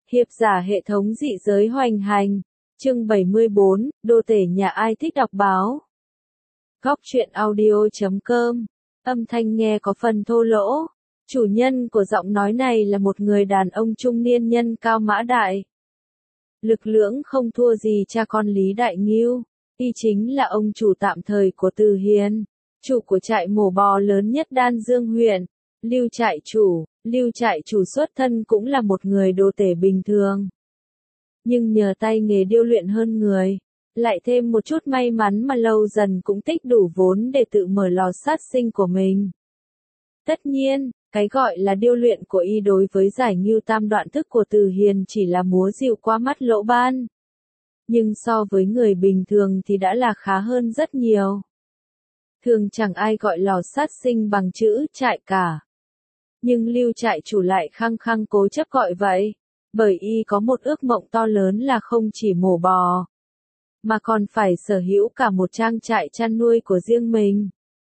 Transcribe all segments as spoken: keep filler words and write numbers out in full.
Hiệp giả hệ thống dị giới hoành hành. Chương bảy mươi bốn, đô tể nhà ai thích đọc báo. Góc truyện audio chấm com. Âm thanh nghe có phần thô lỗ. Chủ nhân của giọng nói này là một người đàn ông trung niên nhân cao mã đại. Lực lưỡng không thua gì cha con Lý Đại Ngưu. Y chính là ông chủ tạm thời của Từ Hiền, chủ của trại mổ bò lớn nhất Đan Dương huyện. Lưu trại chủ, Lưu trại chủ xuất thân cũng là một người đô tể bình thường. Nhưng nhờ tay nghề điêu luyện hơn người, lại thêm một chút may mắn mà lâu dần cũng tích đủ vốn để tự mở lò sát sinh của mình. Tất nhiên, cái gọi là điêu luyện của y đối với giải Ngưu Tam đoạn thức của Từ Hiền chỉ là múa dịu qua mắt lỗ ban. Nhưng so với người bình thường thì đã là khá hơn rất nhiều. Thường chẳng ai gọi lò sát sinh bằng chữ trại cả. Nhưng Lưu trại chủ lại khăng khăng cố chấp gọi vậy, bởi y có một ước mộng to lớn là không chỉ mổ bò, mà còn phải sở hữu cả một trang trại chăn nuôi của riêng mình.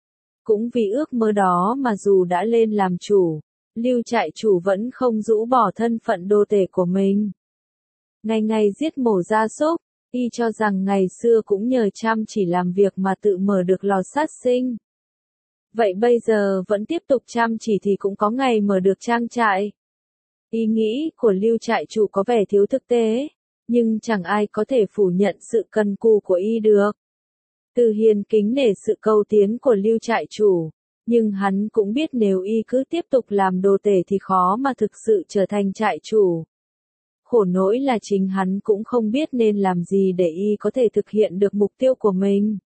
Cũng vì ước mơ đó mà dù đã lên làm chủ, Lưu trại chủ vẫn không rũ bỏ thân phận đô tể của mình. Ngày ngày giết mổ gia súc, y cho rằng ngày xưa cũng nhờ chăm chỉ làm việc mà tự mở được lò sát sinh. Vậy bây giờ vẫn tiếp tục chăm chỉ thì cũng có ngày mở được trang trại. Ý nghĩ của Lưu trại chủ có vẻ thiếu thực tế, nhưng chẳng ai có thể phủ nhận sự cần cù của y được. Từ Hiền kính nể sự cầu tiến của Lưu trại chủ, nhưng hắn cũng biết nếu y cứ tiếp tục làm đô tể thì khó mà thực sự trở thành trại chủ. Khổ nỗi là chính hắn cũng không biết nên làm gì để y có thể thực hiện được mục tiêu của mình.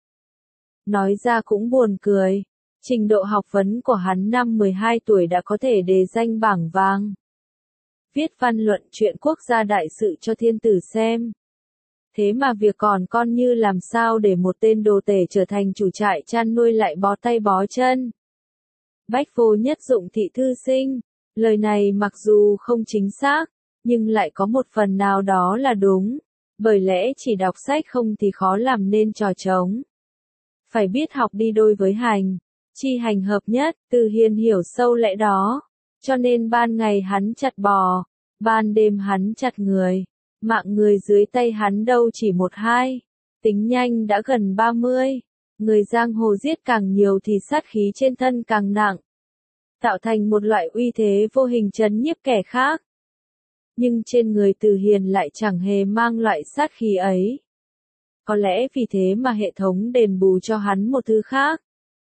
Nói ra cũng buồn cười, trình độ học vấn của hắn năm mười hai tuổi đã có thể đề danh bảng vàng. Viết văn luận chuyện quốc gia đại sự cho thiên tử xem. Thế mà việc còn con như làm sao để một tên đồ tể trở thành chủ trại chăn nuôi lại bó tay bó chân. Bách vô nhất dụng thị thư sinh, lời này mặc dù không chính xác, nhưng lại có một phần nào đó là đúng, bởi lẽ chỉ đọc sách không thì khó làm nên trò trống. Phải biết học đi đôi với hành, chi hành hợp nhất. Từ Hiền hiểu sâu lẽ đó, cho nên ban ngày hắn chặt bò, ban đêm hắn chặt người, mạng người dưới tay hắn đâu chỉ một hai, tính nhanh đã gần ba mươi, người giang hồ giết càng nhiều thì sát khí trên thân càng nặng, tạo thành một loại uy thế vô hình trấn nhiếp kẻ khác. Nhưng trên người Từ Hiền lại chẳng hề mang loại sát khí ấy. Có lẽ vì thế mà hệ thống đền bù cho hắn một thứ khác.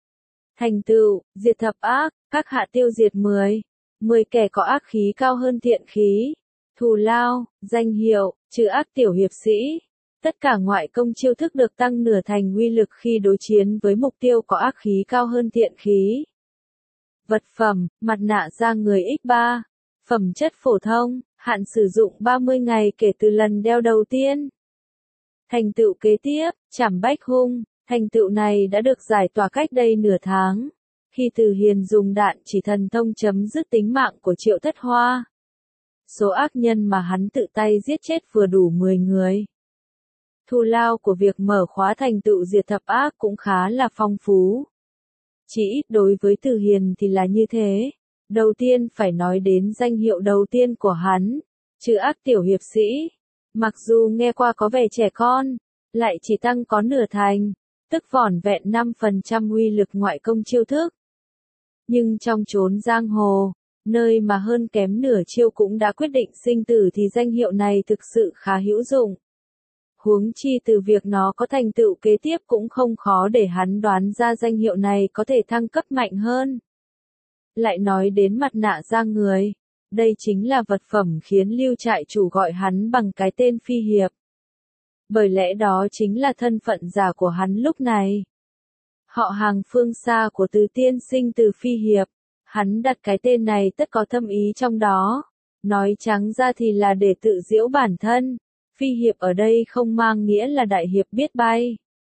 Thành tựu, diệt thập ác, các hạ tiêu diệt mười, mười kẻ có ác khí cao hơn thiện khí. Thù lao, danh hiệu, trừ ác tiểu hiệp sĩ. Tất cả ngoại công chiêu thức được tăng nửa thành uy lực khi đối chiến với mục tiêu có ác khí cao hơn thiện khí. Vật phẩm, mặt nạ da người nhân ba. Phẩm chất phổ thông, hạn sử dụng ba mươi ngày kể từ lần đeo đầu tiên. Thành tựu kế tiếp, trảm bách hung. Thành tựu này đã được giải tỏa cách đây nửa tháng, khi Từ Hiền dùng đạn chỉ thần thông chấm dứt tính mạng của Triệu Thất Hoa. Số ác nhân mà hắn tự tay giết chết vừa đủ mười người. Thù lao của việc mở khóa thành tựu diệt thập ác cũng khá là phong phú. Chỉ ít đối với Từ Hiền thì là như thế. Đầu tiên phải nói đến danh hiệu đầu tiên của hắn, trừ ác tiểu hiệp sĩ. Mặc dù nghe qua có vẻ trẻ con, lại chỉ tăng có nửa thành, tức vỏn vẹn năm phần trăm uy lực ngoại công chiêu thức. Nhưng trong chốn giang hồ, nơi mà hơn kém nửa chiêu cũng đã quyết định sinh tử thì danh hiệu này thực sự khá hữu dụng. Huống chi từ việc nó có thành tựu kế tiếp cũng không khó để hắn đoán ra danh hiệu này có thể thăng cấp mạnh hơn. Lại nói đến mặt nạ da người, đây chính là vật phẩm khiến Lưu trại chủ gọi hắn bằng cái tên phi hiệp. Bởi lẽ đó chính là thân phận giả của hắn lúc này. Họ hàng phương xa của Từ tiên sinh Từ phi hiệp, hắn đặt cái tên này tất có thâm ý trong đó. Nói trắng ra thì là để tự giễu bản thân. Phi hiệp ở đây không mang nghĩa là đại hiệp biết bay,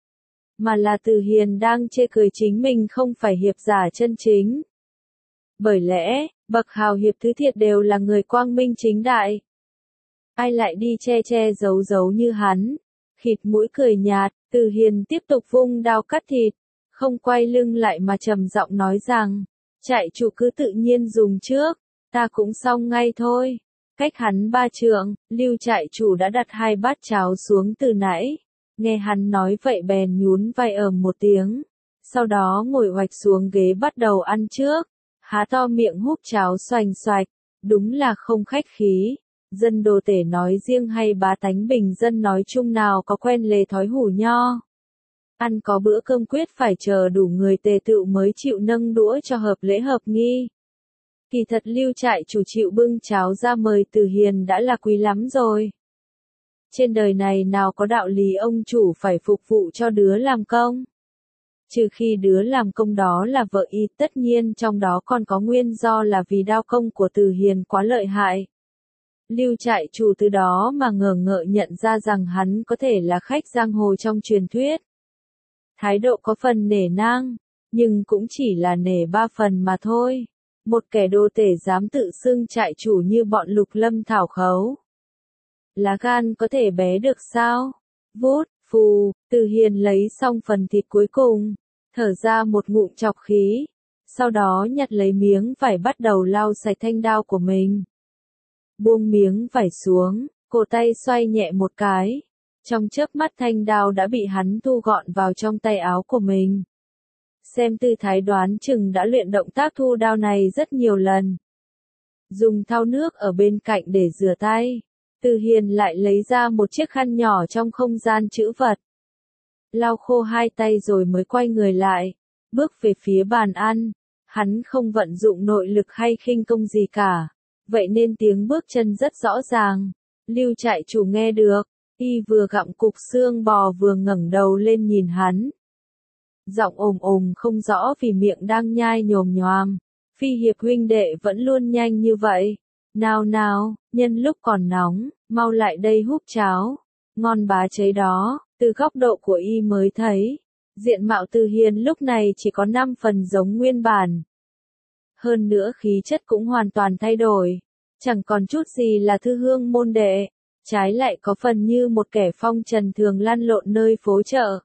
mà là Từ Hiền đang chê cười chính mình không phải hiệp giả chân chính. Bởi lẽ, bậc hào hiệp thứ thiệt đều là người quang minh chính đại. Ai lại đi che che giấu giấu như hắn. Khịt mũi cười nhạt, Từ Hiền tiếp tục vung đao cắt thịt, không quay lưng lại mà trầm giọng nói rằng, trại chủ cứ tự nhiên dùng trước, ta cũng xong ngay thôi. Cách hắn ba trượng, Lưu trại chủ đã đặt hai bát cháo xuống từ nãy. Nghe hắn nói vậy bèn nhún vai ầm một tiếng. Sau đó ngồi oạch xuống ghế bắt đầu ăn trước. Há to miệng húp cháo xoành xoạch. Đúng là không khách khí. Dân đồ tể nói riêng hay bá tánh bình dân nói chung nào có quen lề thói hủ nho. Ăn có bữa cơm quyết phải chờ đủ người tề tựu mới chịu nâng đũa cho hợp lễ hợp nghi. Kỳ thật Lưu trại chủ chịu bưng cháo ra mời Từ Hiền đã là quý lắm rồi. Trên đời này nào có đạo lý ông chủ phải phục vụ cho đứa làm công. Trừ khi đứa làm công đó là vợ y, tất nhiên trong đó còn có nguyên do là vì đao công của Từ Hiền quá lợi hại. Lưu trại chủ từ đó mà ngờ ngợ nhận ra rằng hắn có thể là khách giang hồ trong truyền thuyết. Thái độ có phần nể nang, nhưng cũng chỉ là nể ba phần mà thôi. Một kẻ đô tể dám tự xưng trại chủ như bọn Lục Lâm Thảo Khấu. Lá gan có thể bé được sao? Vút, phù, Từ Hiền lấy xong phần thịt cuối cùng, thở ra một ngụm chọc khí, sau đó nhặt lấy miếng vải bắt đầu lau sạch thanh đao của mình. Buông miếng vải xuống, cổ tay xoay nhẹ một cái, trong chớp mắt thanh đao đã bị hắn thu gọn vào trong tay áo của mình. Xem tư thái đoán chừng đã luyện động tác thu đao này rất nhiều lần. Dùng thau nước ở bên cạnh để rửa tay, Từ Hiền lại lấy ra một chiếc khăn nhỏ trong không gian trữ vật. Lau khô hai tay rồi mới quay người lại, bước về phía bàn ăn. Hắn không vận dụng nội lực hay khinh công gì cả, vậy nên tiếng bước chân rất rõ ràng. Lưu trại chủ nghe được, y vừa gặm cục xương bò vừa ngẩng đầu lên nhìn hắn. Giọng ồm ồm không rõ vì miệng đang nhai nhồm nhoàm. Phi hiệp huynh đệ vẫn luôn nhanh như vậy. Nào nào, nhân lúc còn nóng, mau lại đây húp cháo. Ngon bá cháy đó, từ góc độ của y mới thấy. Diện mạo Từ Hiền lúc này chỉ có năm phần giống nguyên bản. Hơn nữa khí chất cũng hoàn toàn thay đổi. Chẳng còn chút gì là thư hương môn đệ. Trái lại có phần như một kẻ phong trần thường lăn lộn nơi phố chợ.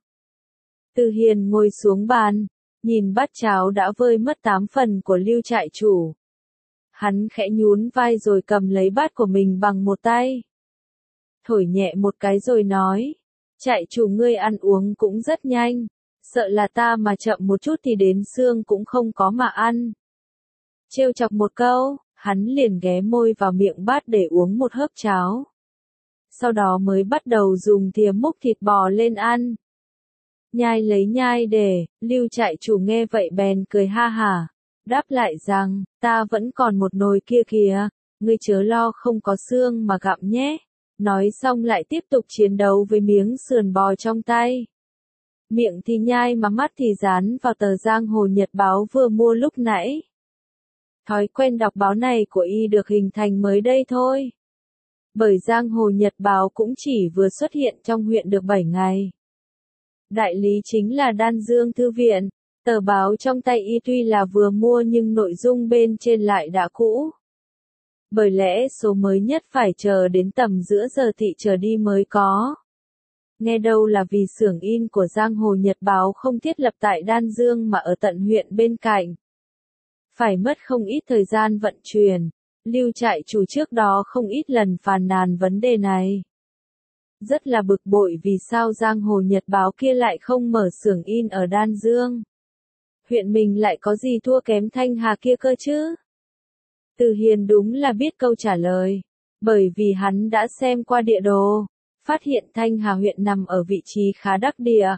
Từ Hiền ngồi xuống bàn, nhìn bát cháo đã vơi mất tám phần của Lưu trại chủ. Hắn khẽ nhún vai rồi cầm lấy bát của mình bằng một tay. Thổi nhẹ một cái rồi nói, trại chủ ngươi ăn uống cũng rất nhanh, sợ là ta mà chậm một chút thì đến xương cũng không có mà ăn. Trêu chọc một câu, hắn liền ghé môi vào miệng bát để uống một hớp cháo. Sau đó mới bắt đầu dùng thìa múc thịt bò lên ăn. Nhai lấy nhai để, Lưu trại chủ nghe vậy bèn cười ha hả, đáp lại rằng, ta vẫn còn một nồi kia kìa, ngươi chớ lo không có xương mà gặm nhé. Nói xong lại tiếp tục chiến đấu với miếng sườn bò trong tay. Miệng thì nhai mà mắt thì dán vào tờ Giang Hồ Nhật báo vừa mua lúc nãy. Thói quen đọc báo này của y được hình thành mới đây thôi. Bởi Giang Hồ Nhật báo cũng chỉ vừa xuất hiện trong huyện được bảy ngày. Đại lý chính là Đan Dương Thư Viện, tờ báo trong tay y tuy là vừa mua nhưng nội dung bên trên lại đã cũ. Bởi lẽ số mới nhất phải chờ đến tầm giữa giờ thị trở đi mới có. Nghe đâu là vì xưởng in của Giang Hồ Nhật báo không thiết lập tại Đan Dương mà ở tận huyện bên cạnh. Phải mất không ít thời gian vận chuyển. Lưu trại chủ trước đó không ít lần phàn nàn vấn đề này. Rất là bực bội vì sao Giang Hồ Nhật báo kia lại không mở xưởng in ở Đan Dương. Huyện mình lại có gì thua kém Thanh Hà kia cơ chứ? Từ Hiền đúng là biết câu trả lời. Bởi vì hắn đã xem qua địa đồ, phát hiện Thanh Hà huyện nằm ở vị trí khá đắc địa.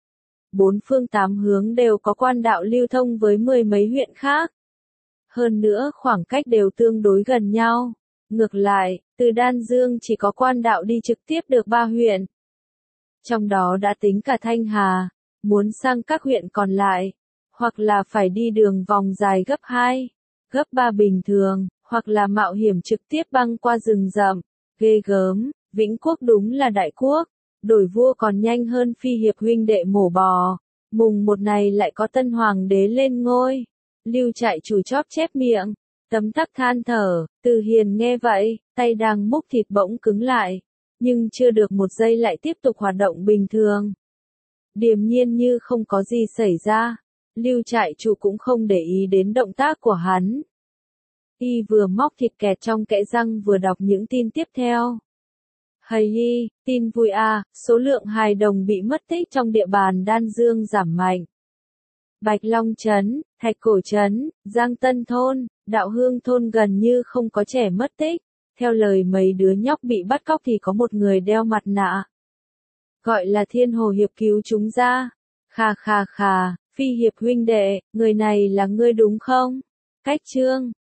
Bốn phương tám hướng đều có quan đạo lưu thông với mười mấy huyện khác. Hơn nữa khoảng cách đều tương đối gần nhau. Ngược lại, từ Đan Dương chỉ có quan đạo đi trực tiếp được ba huyện. Trong đó đã tính cả Thanh Hà, muốn sang các huyện còn lại, hoặc là phải đi đường vòng dài gấp hai, gấp ba bình thường, hoặc là mạo hiểm trực tiếp băng qua rừng rậm. Ghê gớm, Vĩnh Quốc đúng là đại quốc, đổi vua còn nhanh hơn Phi hiệp huynh đệ mổ bò. Mùng một này lại có tân hoàng đế lên ngôi. Lưu trại chủ chóp chép miệng, tấm tắc than thở. Từ Hiền nghe vậy, tay đang múc thịt bỗng cứng lại, nhưng chưa được một giây lại tiếp tục hoạt động bình thường. Điềm nhiên như không có gì xảy ra. Lưu trại chủ cũng không để ý đến động tác của hắn. Y vừa móc thịt kẹt trong kẽ răng vừa đọc những tin tiếp theo. Hây y, tin vui à, số lượng hài đồng bị mất tích trong địa bàn Đan Dương giảm mạnh. Bạch Long Trấn, Thạch Cổ Trấn, Giang Tân Thôn, Đạo Hương Thôn gần như không có trẻ mất tích. Theo lời mấy đứa nhóc bị bắt cóc thì có một người đeo mặt nạ. Gọi là Thiên Hồ Hiệp cứu chúng ra. Khà khà khà, Phi Hiệp huynh đệ, người này là ngươi đúng không? Cách chương